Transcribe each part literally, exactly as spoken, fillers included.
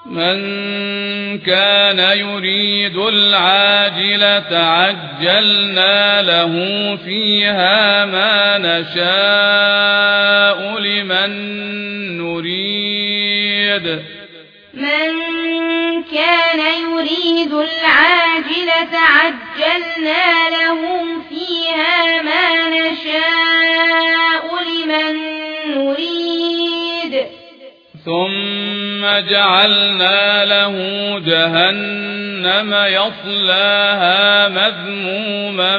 من كان يريد العاجلة عجلنا له فيها ما نشاء لمن نريد من كان يريد العاجلة عجلنا له فيها ما نشاء لمن نريد ثم جعلنا له جهنم يصلاها مذموما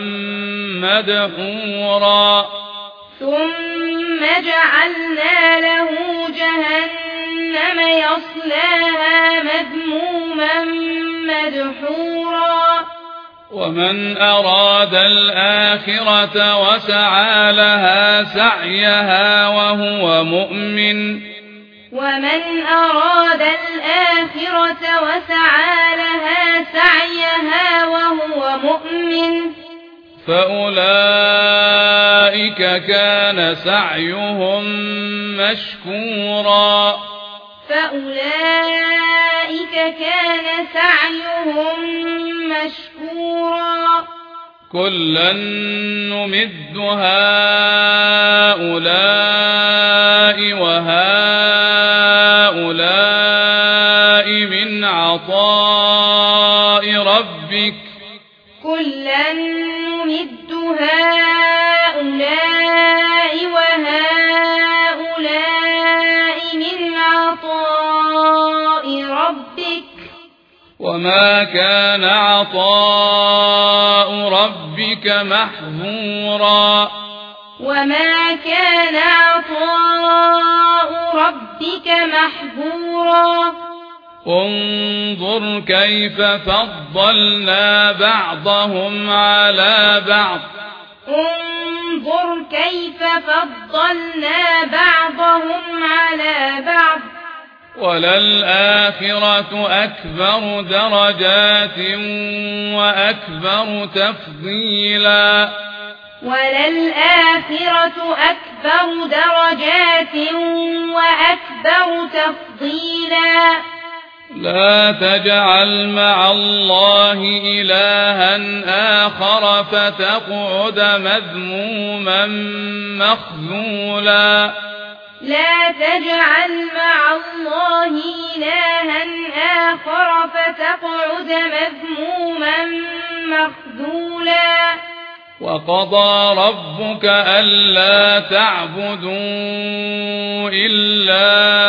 مدحورا ثم جعلنا له جهنم يصلاها مذموما مدحورا ومن أراد الآخرة وسعى لها سعيها وهو مؤمن ومن أراد الآخرة وسعى لها سعيها وهو مؤمن فأولئك كان سعيهم مشكورا فأولئك كان سعيهم مشكورا كلا نمد هؤلاء وهؤلاء من عطاء ربك كلا نمد هؤلاء وهؤلاء من عطاء ربك وما كان عطاء ربك محظورا وما كان عطاء ربك محظورا انظر كيف فضلنا بعضهم على بعض انظر كيف فضلنا بعضهم على بعض وللآخرة أكبر درجات وأكبر تفضيلا وللآخرة أكبر درجات وأكبر تفضيلا لا تجعل مع الله إلها آخر فتقعد مذموما مخذولا لا تجعل مع الله إلها آخر فتقعد مذموما مخذولا وقضى ربك ألا تعبدوا إلا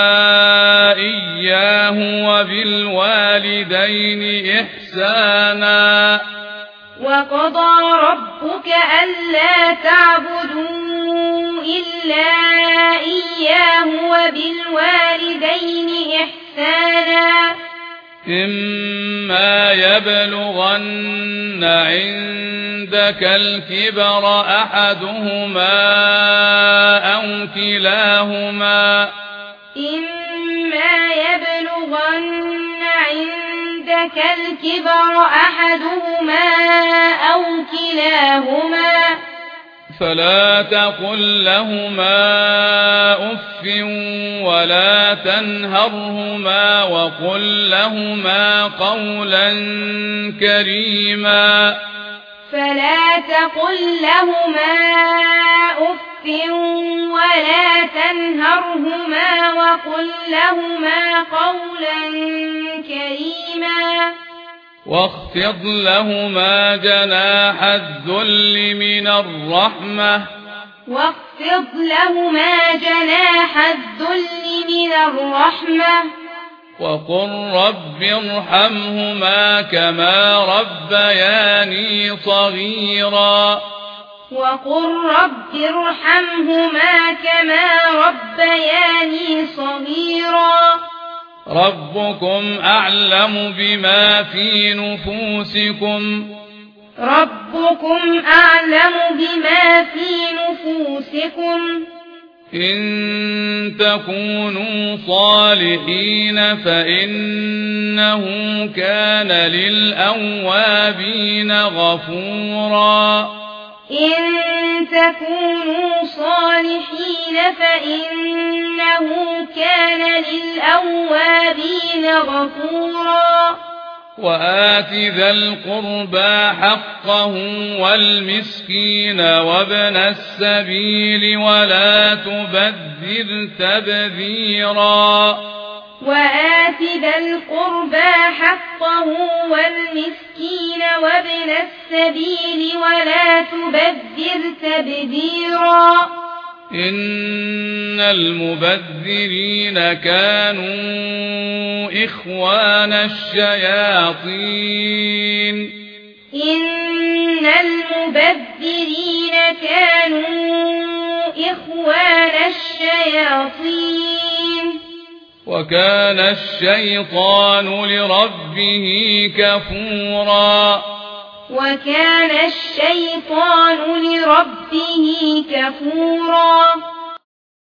إياه وبالوالدين إحسانا وقضى ربك ألا تعبدوا إلا إياه وبالوالدين إحسانا إما يبلغن عندك الكبر أحدهما أو كلاهما إما يبلغن عندك الكبر أحدهما أو كلاهما فلا تقل لهما أف ولا تنهرهما وقل لهما قولا كريما فلا تقل لهما أف ولا تنهرهما وقل لهما قولا كريما واخفض لهما جناح الذل من الرحمة واخفض لهما جناح الذل من الرحمة وقل رب ارحمهما كما ربياني صغيرا وقل رب ارحمهما كما ربياني صغيرا ربكم أعلم بما في نفوسكم ربكم أعلم بما في نفوسكم إن تكونوا صالحين فإنه كان للأوابين غفورا إن تكونوا صالحين فإنه كان للأوابين غفورا وآت ذا القربى حقه والمسكين وابن السبيل ولا تبذر تبذيرا وآت ذا القربى حقه والمسكين وابن السبيل ولا تبذر تبذيرا إن المبذرين كانوا إخوان الشياطين إن المبذرين كانوا إخوان الشياطين وكان الشيطان لربه كفورا وكان الشيطان لربه كفورا